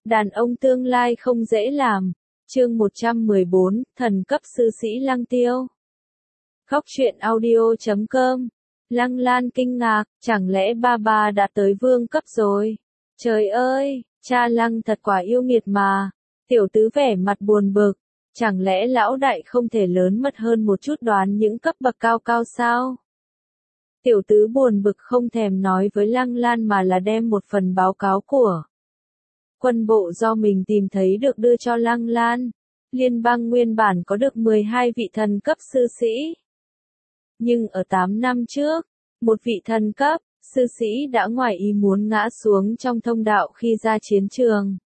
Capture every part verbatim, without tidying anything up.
Đàn ông tương lai không dễ làm. Chương một trăm mười bốn, thần cấp sư sĩ Lăng Tiêu. Góc truyện audio chấm com. Lăng Lan kinh ngạc, chẳng lẽ ba ba đã tới vương cấp rồi? Trời ơi, cha Lăng thật quả yêu nghiệt mà. Tiểu tứ vẻ mặt buồn bực, chẳng lẽ lão đại không thể lớn mật hơn một chút đoán những cấp bậc cao cao sao? Tiểu tứ buồn bực không thèm nói với Lăng Lan mà là đem một phần báo cáo của quân bộ do mình tìm thấy được đưa cho Lăng Lan. Liên bang nguyên bản có được mười hai vị thần cấp sư sĩ. Nhưng ở tám năm trước, một vị thần cấp sư sĩ đã ngoài ý muốn ngã xuống trong thông đạo khi ra chiến trường.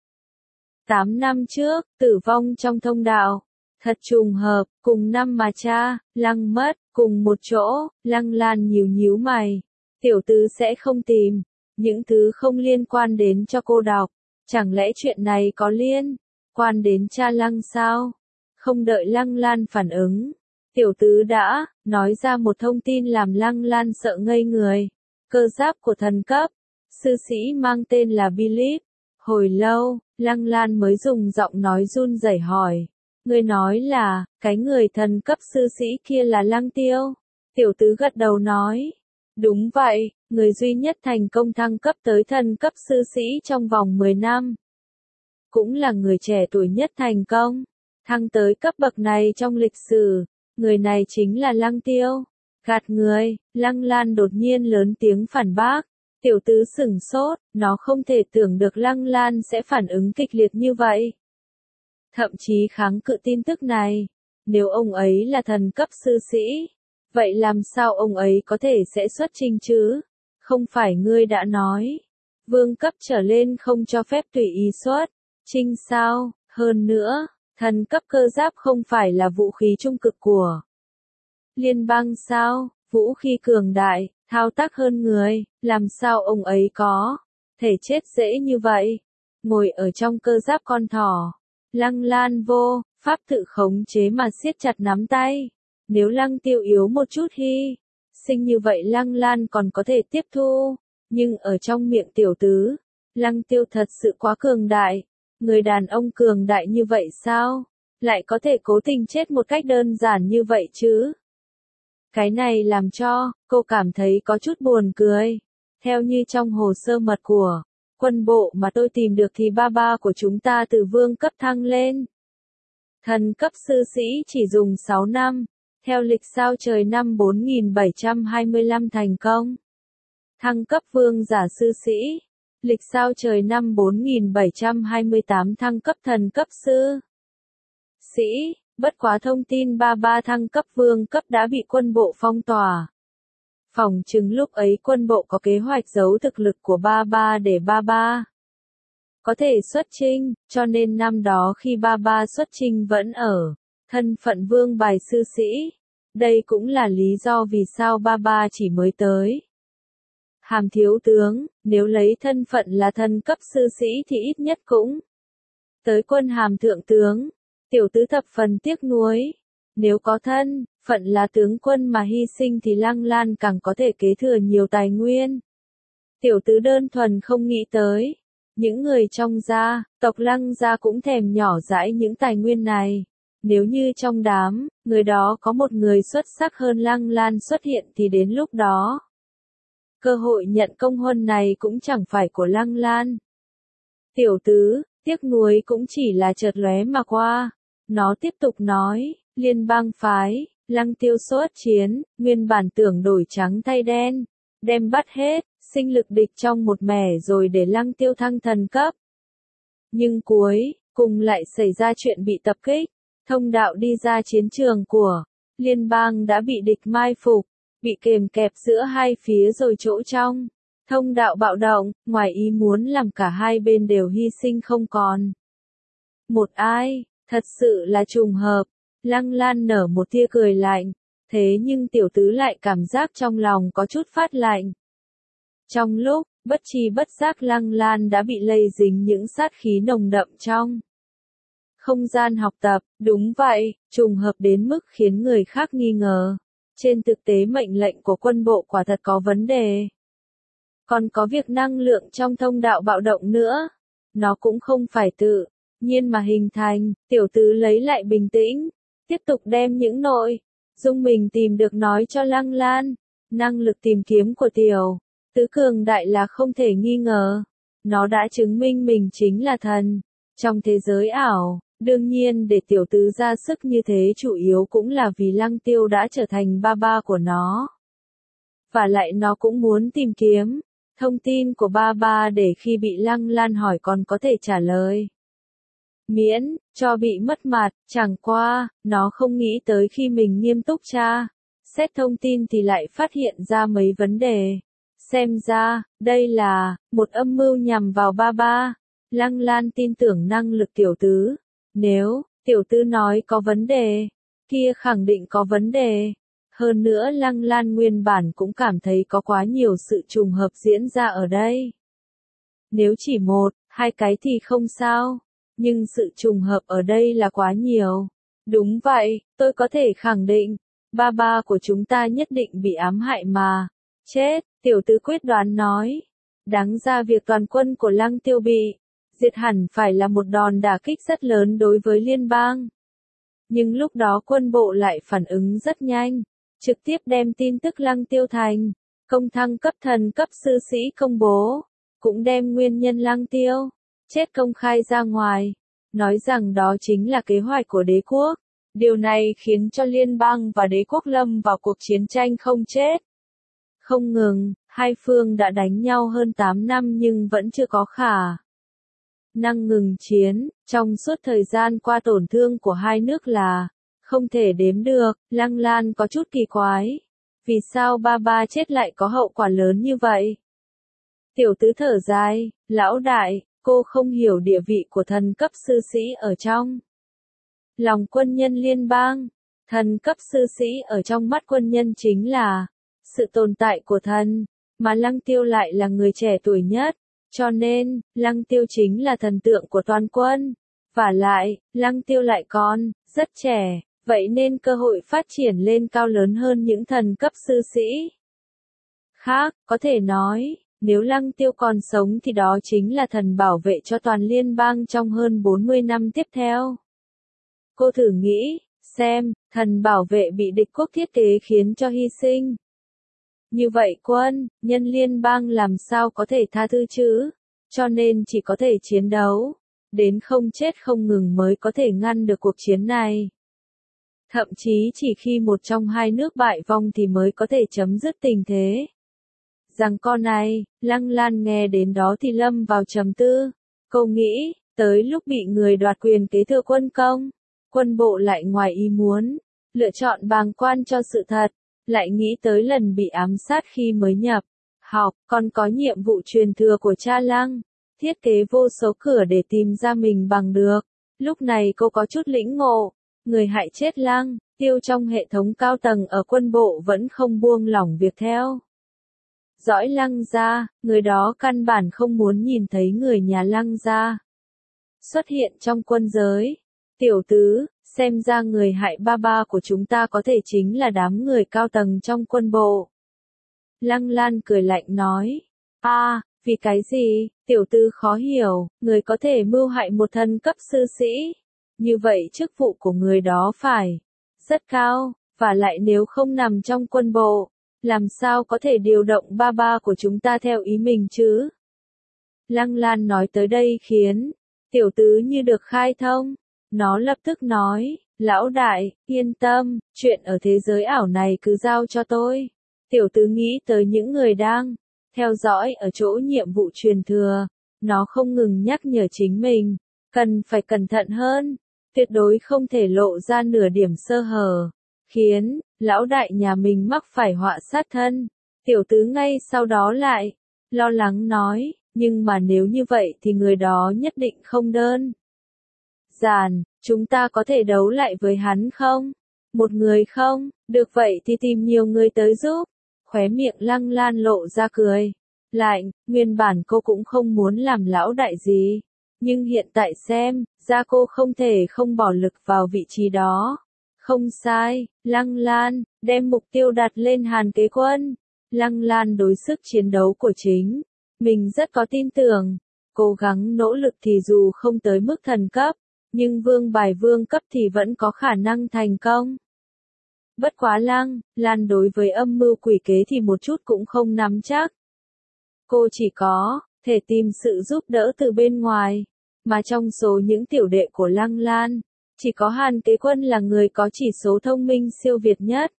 tám năm trước, tử vong trong thông đạo. Thật trùng hợp, cùng năm mà cha, Lăng mất, cùng một chỗ, Lăng Lan nhíu nhíu mày. Tiểu tứ sẽ không tìm những thứ không liên quan đến cho cô đọc. Chẳng lẽ chuyện này có liên quan đến cha Lăng sao? Không đợi Lăng Lan phản ứng, tiểu tứ đã nói ra một thông tin làm Lăng Lan sợ ngây người. Cơ giáp của thần cấp sư sĩ mang tên là Belief. Hồi lâu, Lăng Lan mới dùng giọng nói run rẩy hỏi. Ngươi nói là, cái người thần cấp sư sĩ kia là Lăng Tiêu? Tiểu tứ gật đầu nói. Đúng vậy, người duy nhất thành công thăng cấp tới thần cấp sư sĩ trong vòng mười năm. Cũng là người trẻ tuổi nhất thành công thăng tới cấp bậc này trong lịch sử. Người này chính là Lăng Tiêu. Gạt người, Lăng Lan đột nhiên lớn tiếng phản bác. Tiểu tứ sửng sốt, nó không thể tưởng được Lăng Lan sẽ phản ứng kịch liệt như vậy. Thậm chí kháng cự tin tức này. Nếu ông ấy là thần cấp sư sĩ, vậy làm sao ông ấy có thể sẽ xuất trình chứ? Không phải ngươi đã nói, vương cấp trở lên không cho phép tùy ý xuất trình sao? Hơn nữa, thần cấp cơ giáp không phải là vũ khí trung cực của liên bang sao? Vũ khí cường đại, thao tác hơn người, làm sao ông ấy có thể chết dễ như vậy? Ngồi ở trong cơ giáp con thỏ, Lăng Lan vô pháp tự khống chế mà siết chặt nắm tay. Nếu Lăng Tiêu yếu một chút hy sinh như vậy Lăng Lan còn có thể tiếp thu, nhưng ở trong miệng tiểu tứ, Lăng Tiêu thật sự quá cường đại. Người đàn ông cường đại như vậy sao lại có thể cố tình chết một cách đơn giản như vậy chứ? Cái này làm cho cô cảm thấy có chút buồn cười. Theo như trong hồ sơ mật của quân bộ mà tôi tìm được thì ba ba của chúng ta từ vương cấp thăng lên thần cấp sư sĩ chỉ dùng sáu năm. Theo lịch sao trời năm bốn nghìn bảy trăm hai mươi lăm thành công thăng cấp vương giả sư sĩ. Lịch sao trời năm bốn nghìn bảy trăm hai mươi tám thăng cấp thần cấp sư sĩ. Bất quá thông tin ba ba thăng cấp vương cấp đã bị quân bộ phong tỏa. Phỏng chừng lúc ấy quân bộ có kế hoạch giấu thực lực của ba ba để ba ba có thể xuất chinh, cho nên năm đó khi ba ba xuất chinh vẫn ở thân phận vương bài sư sĩ. Đây cũng là lý do vì sao ba ba chỉ mới tới hàm thiếu tướng. Nếu lấy thân phận là thần cấp sư sĩ thì ít nhất cũng tới quân hàm thượng tướng. Tiểu tứ thập phần tiếc nuối. Nếu có thân phận là tướng quân mà hy sinh thì Lăng Lan càng có thể kế thừa nhiều tài nguyên. Tiểu tứ đơn thuần không nghĩ tới, những người trong gia tộc Lăng gia cũng thèm nhỏ dãi những tài nguyên này. Nếu như trong đám người đó có một người xuất sắc hơn Lăng Lan xuất hiện thì đến lúc đó cơ hội nhận công huân này cũng chẳng phải của Lăng Lan. Tiểu tứ tiếc nuối cũng chỉ là chợt lóe mà qua. Nó tiếp tục nói, liên bang phái Lăng Tiêu xuất chiến, nguyên bản tưởng đổi trắng thay đen, đem bắt hết sinh lực địch trong một mẻ rồi để Lăng Tiêu thăng thần cấp. Nhưng cuối cùng lại xảy ra chuyện bị tập kích. Thông đạo đi ra chiến trường của liên bang đã bị địch mai phục, bị kềm kẹp giữa hai phía rồi chỗ trong thông đạo bạo động, ngoài ý muốn làm cả hai bên đều hy sinh không còn một ai. Thật sự là trùng hợp. Lăng Lan nở một tia cười lạnh, thế nhưng tiểu tứ lại cảm giác trong lòng có chút phát lạnh. Trong lúc bất tri bất giác Lăng Lan đã bị lây dính những sát khí nồng đậm trong không gian học tập. Đúng vậy, trùng hợp đến mức khiến người khác nghi ngờ. Trên thực tế mệnh lệnh của quân bộ quả thật có vấn đề. Còn có việc năng lượng trong thông đạo bạo động nữa. nó cũng không phải tự nhiên mà hình thành. Tiểu tứ lấy lại bình tĩnh, tiếp tục đem những nội dung mình tìm được nói cho Lăng Lan. Năng lực tìm kiếm của tiểu tứ cường đại là không thể nghi ngờ. Nó đã chứng minh mình chính là thần trong thế giới ảo. Đương nhiên để tiểu tứ ra sức như thế chủ yếu cũng là vì Lăng Tiêu đã trở thành ba ba của nó. Và lại nó cũng muốn tìm kiếm thông tin của ba ba để khi bị Lăng Lan hỏi còn có thể trả lời. Miễn cho bị mất mặt, chẳng qua, nó không nghĩ tới khi mình nghiêm túc tra xét thông tin thì lại phát hiện ra mấy vấn đề. Xem ra, đây là một âm mưu nhằm vào ba ba. Lăng Lan tin tưởng năng lực tiểu tứ. Nếu tiểu tứ nói có vấn đề, kia khẳng định có vấn đề. Hơn nữa Lăng Lan nguyên bản cũng cảm thấy có quá nhiều sự trùng hợp diễn ra ở đây. Nếu chỉ một, hai cái thì không sao, nhưng sự trùng hợp ở đây là quá nhiều. Đúng vậy, tôi có thể khẳng định, ba ba của chúng ta nhất định bị ám hại mà. Chết, tiểu tứ quyết đoán nói. Đáng ra việc toàn quân của Lăng Tiêu bị diệt hẳn phải là một đòn đả kích rất lớn đối với liên bang. Nhưng lúc đó quân bộ lại phản ứng rất nhanh, trực tiếp đem tin tức Lăng Tiêu thành công thăng cấp thần cấp sư sĩ công bố, cũng đem nguyên nhân Lăng Tiêu chết công khai ra ngoài, nói rằng đó chính là kế hoạch của đế quốc. Điều này khiến cho liên bang và đế quốc lâm vào cuộc chiến tranh không chết không ngừng. Hai phương đã đánh nhau hơn tám năm nhưng vẫn chưa có khả năng ngừng chiến. Trong suốt thời gian qua tổn thương của hai nước là không thể đếm được. Lăng Lan có chút kỳ quái. Vì sao ba ba chết lại có hậu quả lớn như vậy? Tiểu tứ thở dài, lão đại, cô không hiểu địa vị của thần cấp sư sĩ ở trong lòng quân nhân liên bang. Thần cấp sư sĩ ở trong mắt quân nhân chính là sự tồn tại của thần, mà Lăng Tiêu lại là người trẻ tuổi nhất, cho nên, Lăng Tiêu chính là thần tượng của toàn quân. Và lại, Lăng Tiêu lại còn rất trẻ, vậy nên cơ hội phát triển lên cao lớn hơn những thần cấp sư sĩ khác. Có thể nói, nếu Lăng Tiêu còn sống thì đó chính là thần bảo vệ cho toàn liên bang trong hơn bốn mươi năm tiếp theo. Cô thử nghĩ xem, thần bảo vệ bị địch quốc thiết kế khiến cho hy sinh. Như vậy quân, nhân liên bang làm sao có thể tha thứ chứ? Cho nên chỉ có thể chiến đấu, đến không chết không ngừng mới có thể ngăn được cuộc chiến này. Thậm chí chỉ khi một trong hai nước bại vong thì mới có thể chấm dứt tình thế. Rằng con này, Lăng Lan nghe đến đó thì lâm vào trầm tư. Cô nghĩ, tới lúc bị người đoạt quyền kế thừa quân công, quân bộ lại ngoài ý muốn, lựa chọn bàng quan cho sự thật. Lại nghĩ tới lần bị ám sát khi mới nhập học, còn có nhiệm vụ truyền thừa của cha Lăng, thiết kế vô số cửa để tìm ra mình bằng được. Lúc này cô có chút lĩnh ngộ, người hại chết Lăng Tiêu trong hệ thống cao tầng ở quân bộ vẫn không buông lỏng việc theo dõi Lăng gia, người đó căn bản không muốn nhìn thấy người nhà Lăng gia xuất hiện trong quân giới. Tiểu tứ, xem ra người hại ba ba của chúng ta có thể chính là đám người cao tầng trong quân bộ. Lăng Lan cười lạnh nói. A, à, vì cái gì? Tiểu tứ khó hiểu, người có thể mưu hại một thần cấp sư sĩ. Như vậy chức vụ của người đó phải rất cao, và lại nếu không nằm trong quân bộ, làm sao có thể điều động ba ba của chúng ta theo ý mình chứ? Lăng Lan nói tới đây khiến tiểu tứ như được khai thông. Nó lập tức nói, lão đại, yên tâm, chuyện ở thế giới ảo này cứ giao cho tôi. Tiểu tứ nghĩ tới những người đang theo dõi ở chỗ nhiệm vụ truyền thừa. Nó không ngừng nhắc nhở chính mình, cần phải cẩn thận hơn, tuyệt đối không thể lộ ra nửa điểm sơ hở, khiến lão đại nhà mình mắc phải họa sát thân. Tiểu tứ ngay sau đó lại lo lắng nói, nhưng mà nếu như vậy thì người đó nhất định không đơn giản, chúng ta có thể đấu lại với hắn không? Một người không? Được vậy thì tìm nhiều người tới giúp. Khóe miệng Lăng Lan lộ ra cười lạnh, nguyên bản cô cũng không muốn làm lão đại gì, nhưng hiện tại xem ra cô không thể không bỏ lực vào vị trí đó. Không sai, Lăng Lan đem mục tiêu đặt lên Hàn Kế Quân. Lăng Lan đối sức chiến đấu của chính mình rất có tin tưởng. cố gắng nỗ lực thì dù không tới mức thần cấp, nhưng vương bài vương cấp thì vẫn có khả năng thành công. Bất quá Lăng Lan đối với âm mưu quỷ kế thì một chút cũng không nắm chắc. Cô chỉ có thể tìm sự giúp đỡ từ bên ngoài, mà trong số những tiểu đệ của Lăng Lan, chỉ có Hàn Kế Quân là người có chỉ số thông minh siêu việt nhất.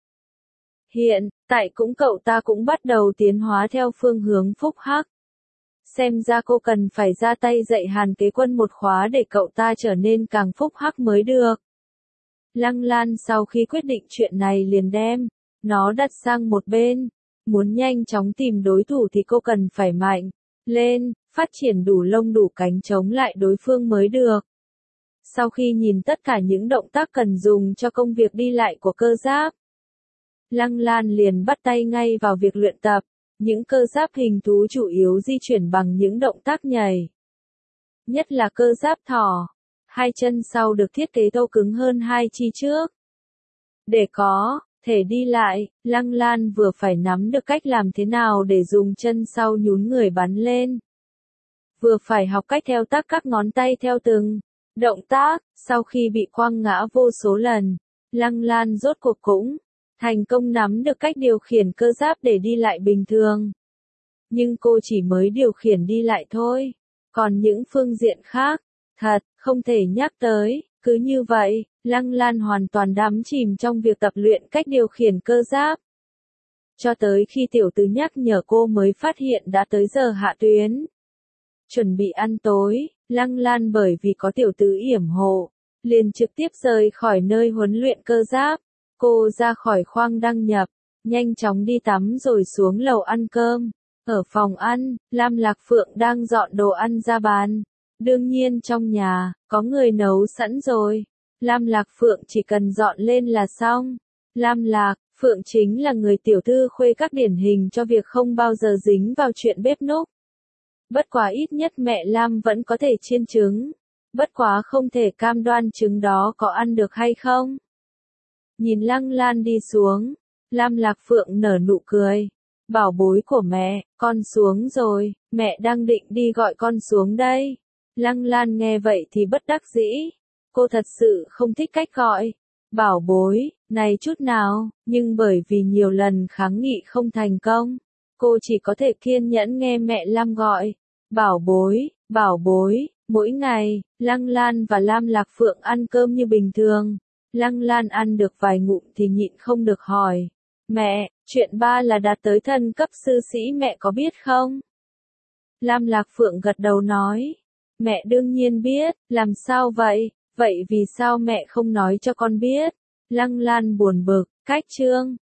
Hiện tại cũng cậu ta cũng bắt đầu tiến hóa theo phương hướng phúc hắc. Xem ra cô cần phải ra tay dạy Hàn Kế Quân một khóa để cậu ta trở nên càng phúc hắc mới được. Lăng Lan sau khi quyết định chuyện này liền đem nó đặt sang một bên. Muốn nhanh chóng tìm đối thủ thì cô cần phải mạnh lên, phát triển đủ lông đủ cánh chống lại đối phương mới được. Sau khi nhìn tất cả những động tác cần dùng cho công việc đi lại của cơ giáp, Lăng Lan liền bắt tay ngay vào việc luyện tập. Những cơ giáp hình thú chủ yếu di chuyển bằng những động tác nhảy. Nhất là cơ giáp thỏ, hai chân sau được thiết kế thô cứng hơn hai chi trước. Để có thể đi lại, Lăng Lan vừa phải nắm được cách làm thế nào để dùng chân sau nhún người bắn lên, vừa phải học cách thao tác các ngón tay theo từng động tác. Sau khi bị quăng ngã vô số lần, Lăng Lan rốt cuộc cũng thành công nắm được cách điều khiển cơ giáp để đi lại bình thường. Nhưng cô chỉ mới điều khiển đi lại thôi, còn những phương diện khác, thật, không thể nhắc tới. Cứ như vậy, Lăng Lan hoàn toàn đắm chìm trong việc tập luyện cách điều khiển cơ giáp. Cho tới khi tiểu tứ nhắc nhở cô mới phát hiện đã tới giờ hạ tuyến. Chuẩn bị ăn tối, Lăng Lan bởi vì có tiểu tứ yểm hộ, liền trực tiếp rời khỏi nơi huấn luyện cơ giáp. Cô ra khỏi khoang đăng nhập, nhanh chóng đi tắm rồi xuống lầu ăn cơm. Ở phòng ăn, Lam Lạc Phượng đang dọn đồ ăn ra bàn. Đương nhiên trong nhà, có người nấu sẵn rồi. Lam Lạc Phượng chỉ cần dọn lên là xong. Lam Lạc Phượng chính là người tiểu thư khuê các điển hình cho việc không bao giờ dính vào chuyện bếp núc. Bất quá ít nhất mẹ Lam vẫn có thể chiên trứng. Bất quá không thể cam đoan trứng đó có ăn được hay không. Nhìn Lăng Lan đi xuống, Lam Lạc Phượng nở nụ cười. Bảo bối của mẹ, con xuống rồi, mẹ đang định đi gọi con xuống đây. Lăng Lan nghe vậy thì bất đắc dĩ. Cô thật sự không thích cách gọi bảo bối này chút nào, nhưng bởi vì nhiều lần kháng nghị không thành công, cô chỉ có thể kiên nhẫn nghe mẹ Lam gọi bảo bối, bảo bối. Mỗi ngày, Lăng Lan và Lam Lạc Phượng ăn cơm như bình thường. Lăng Lan ăn được vài ngụm thì nhịn không được hỏi. Mẹ, chuyện ba là đạt tới thần cấp sư sĩ mẹ có biết không? Lam Lạc Phượng gật đầu nói. Mẹ đương nhiên biết, làm sao vậy? Vậy vì sao mẹ không nói cho con biết? Lăng Lan buồn bực, cách chương